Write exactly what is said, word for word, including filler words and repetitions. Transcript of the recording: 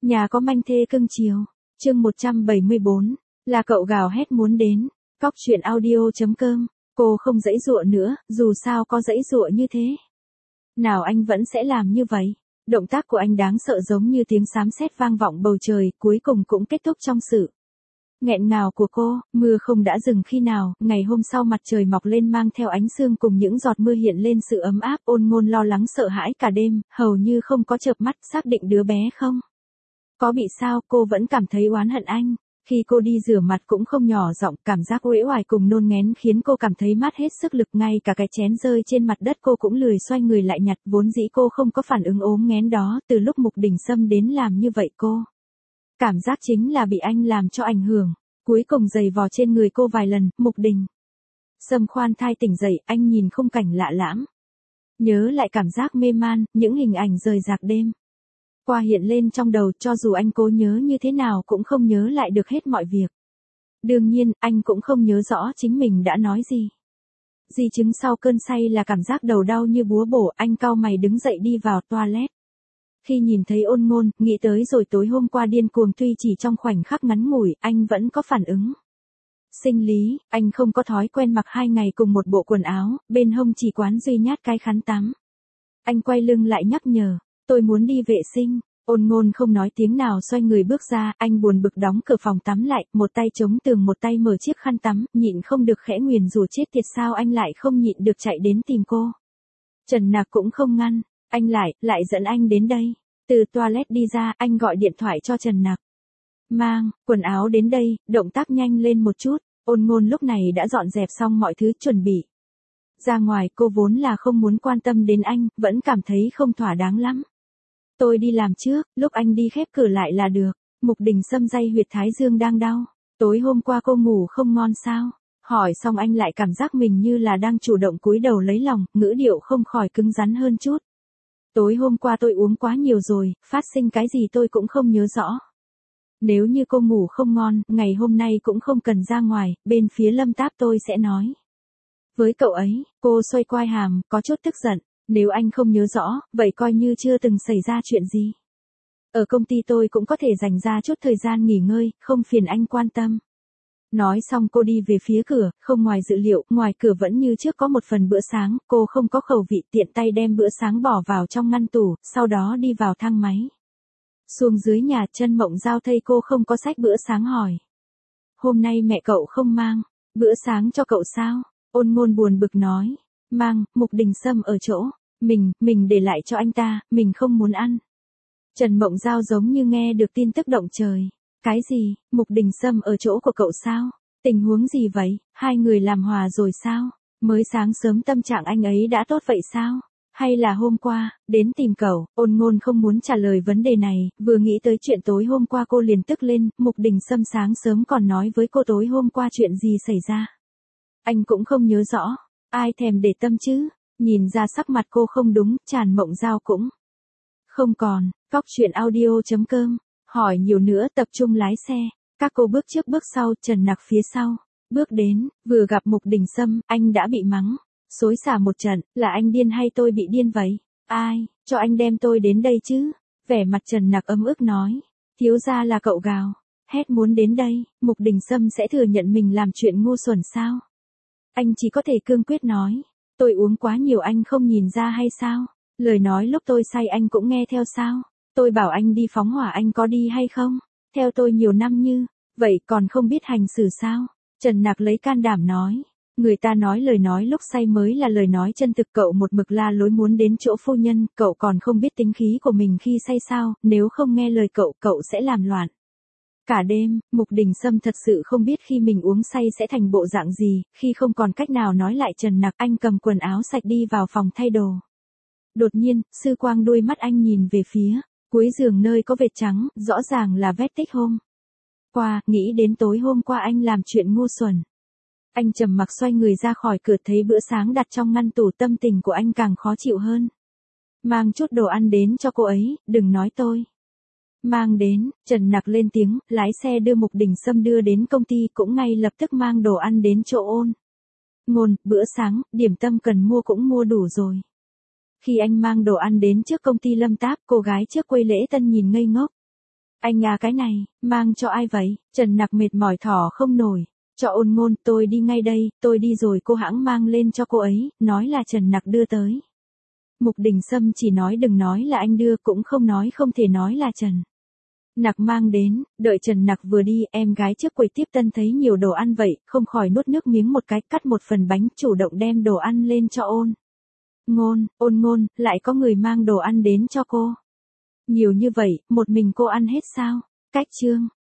Nhà có manh thê cưng chiều. Chương một trăm bảy mươi bốn, là cậu gào hét muốn đến. Cóc truyện audio.com. Cô không giãy giụa nữa, dù sao có giãy giụa như thế nào anh vẫn sẽ làm như vậy. Động tác của anh đáng sợ giống như tiếng sấm sét vang vọng bầu trời, cuối cùng cũng kết thúc trong sự nghẹn ngào của cô. Mưa không đã dừng khi nào, ngày hôm sau mặt trời mọc lên mang theo ánh sương cùng những giọt mưa hiện lên sự ấm áp. Ôn Ngôn lo lắng sợ hãi cả đêm, hầu như không có chợp mắt, xác định đứa bé không có bị sao. Cô vẫn cảm thấy oán hận anh. Khi cô đi rửa mặt cũng không nhỏ giọng, cảm giác uể oải cùng nôn ngén khiến cô cảm thấy mát hết sức lực, ngay cả cái chén rơi trên mặt đất cô cũng lười xoay người lại nhặt, vốn dĩ cô không có phản ứng ốm nghén đó, từ lúc Mục Đình Sâm đến làm như vậy cô cảm giác chính là bị anh làm cho ảnh hưởng. Cuối cùng giày vò trên người cô vài lần, Mục Đình Sâm khoan thai tỉnh dậy, anh nhìn khung cảnh lạ lẫm, nhớ lại cảm giác mê man, những hình ảnh rời rạc đêm qua hiện lên trong đầu, cho dù anh cố nhớ như thế nào cũng không nhớ lại được hết mọi việc. Đương nhiên, anh cũng không nhớ rõ chính mình đã nói gì. Di chứng sau cơn say là cảm giác đầu đau như búa bổ, anh cau mày đứng dậy đi vào toilet. Khi nhìn thấy Ôn Ngôn, nghĩ tới rồi tối hôm qua điên cuồng, tuy chỉ trong khoảnh khắc ngắn ngủi, anh vẫn có phản ứng sinh lý. Anh không có thói quen mặc hai ngày cùng một bộ quần áo, bên hông chỉ quán duy nhát cái khăn tắm. Anh quay lưng lại nhắc nhở, tôi muốn đi vệ sinh. Ôn Ngôn không nói tiếng nào xoay người bước ra, anh buồn bực đóng cửa phòng tắm lại, một tay chống tường một tay mở chiếc khăn tắm, nhịn không được khẽ nguyền rủa chết tiệt sao anh lại không nhịn được chạy đến tìm cô. Trần Nạc cũng không ngăn, anh lại, lại dẫn anh đến đây. Từ toilet đi ra, anh gọi điện thoại cho Trần Nạc. Mang quần áo đến đây, động tác nhanh lên một chút. Ôn Ngôn lúc này đã dọn dẹp xong mọi thứ chuẩn bị ra ngoài, cô vốn là không muốn quan tâm đến anh, vẫn cảm thấy không thỏa đáng lắm. Tôi đi làm trước, lúc anh đi khép cửa lại là được. Mục Đình Sâm day huyệt thái dương đang đau. Tối hôm qua cô ngủ không ngon sao? Hỏi xong anh lại cảm giác mình như là đang chủ động cúi đầu lấy lòng, ngữ điệu không khỏi cứng rắn hơn chút. Tối hôm qua tôi uống quá nhiều rồi, phát sinh cái gì tôi cũng không nhớ rõ. Nếu như cô ngủ không ngon, ngày hôm nay cũng không cần ra ngoài, bên phía Lâm Táp tôi sẽ nói với cậu ấy. Cô xoay quai hàm, có chút tức giận. Nếu anh không nhớ rõ, vậy coi như chưa từng xảy ra chuyện gì. Ở công ty tôi cũng có thể dành ra chút thời gian nghỉ ngơi, không phiền anh quan tâm. Nói xong cô đi về phía cửa, không ngoài dự liệu, ngoài cửa vẫn như trước có một phần bữa sáng, cô không có khẩu vị, tiện tay đem bữa sáng bỏ vào trong ngăn tủ, sau đó đi vào thang máy. Xuống dưới nhà, Chân Mộng Giao thấy cô không có xách bữa sáng hỏi. Hôm nay mẹ cậu không mang bữa sáng cho cậu sao? Ôn Ngôn buồn bực nói. Mang, Mục Đình Sâm ở chỗ mình, mình để lại cho anh ta, mình không muốn ăn. Trần Mộng Giao giống như nghe được tin tức động trời. Cái gì, Mục Đình Sâm ở chỗ của cậu sao? Tình huống gì vậy, hai người làm hòa rồi sao? Mới sáng sớm tâm trạng anh ấy đã tốt vậy sao? Hay là hôm qua, đến tìm cậu? Ôn Ngôn không muốn trả lời vấn đề này, vừa nghĩ tới chuyện tối hôm qua cô liền tức lên. Mục Đình Sâm sáng sớm còn nói với cô tối hôm qua chuyện gì xảy ra. Anh cũng không nhớ rõ. Ai thèm để tâm chứ, nhìn ra sắc mặt cô không đúng, Tràn Mộng Giao cũng không còn. Cóc truyện audio.com, hỏi nhiều nữa tập trung lái xe. Các cô bước trước bước sau, Trần Nặc phía sau. Bước đến, vừa gặp Mục Đình Sâm, anh đã bị mắng xối xả một trận, là anh điên hay tôi bị điên vậy? Ai, cho anh đem tôi đến đây chứ? Vẻ mặt Trần Nặc ấm ức nói. Thiếu gia là cậu gào hét muốn đến đây, Mục Đình Sâm sẽ thừa nhận mình làm chuyện ngu xuẩn sao? Anh chỉ có thể cương quyết nói. Tôi uống quá nhiều anh không nhìn ra hay sao? Lời nói lúc tôi say anh cũng nghe theo sao? Tôi bảo anh đi phóng hỏa anh có đi hay không? Theo tôi nhiều năm như vậy còn không biết hành xử sao? Trần Nạc lấy can đảm nói. Người ta nói lời nói lúc say mới là lời nói chân thực, cậu một mực la lối muốn đến chỗ phu nhân, cậu còn không biết tính khí của mình khi say sao, nếu không nghe lời cậu, cậu sẽ làm loạn cả đêm. Mục Đình Sâm thật sự không biết khi mình uống say sẽ thành bộ dạng gì, khi không còn cách nào nói lại Trần Nặc, anh cầm quần áo sạch đi vào phòng thay đồ. Đột nhiên, sư quang đôi mắt anh nhìn về phía cuối giường nơi có vệt trắng, rõ ràng là vết tích hôm qua, nghĩ đến tối hôm qua anh làm chuyện ngu xuẩn. Anh trầm mặc xoay người ra khỏi cửa, thấy bữa sáng đặt trong ngăn tủ, tâm tình của anh càng khó chịu hơn. Mang chút đồ ăn đến cho cô ấy, đừng nói tôi mang đến. Trần Nặc lên tiếng, lái xe đưa Mục Đình Sâm đưa đến công ty, cũng ngay lập tức mang đồ ăn đến chỗ Ôn Ngôn. Bữa sáng, điểm tâm cần mua cũng mua đủ rồi. Khi anh mang đồ ăn đến trước công ty Lâm Táp, cô gái trước quầy lễ tân nhìn ngây ngốc. Anh à cái này, mang cho ai vậy? Trần Nặc mệt mỏi thở không nổi. Cho Ôn Ngôn, tôi đi ngay đây, tôi đi rồi cô hãng mang lên cho cô ấy, nói là Trần Nặc đưa tới. Mục Đình Sâm chỉ nói đừng nói là anh đưa, cũng không nói không thể nói là Trần Nặc mang đến. Đợi Trần Nặc vừa đi, em gái trước quầy tiếp tân thấy nhiều đồ ăn vậy, không khỏi nuốt nước miếng một cái, cắt một phần bánh, chủ động đem đồ ăn lên cho Ôn Ngôn. Ôn Ngôn, lại có người mang đồ ăn đến cho cô. Nhiều như vậy, một mình cô ăn hết sao? Cách chương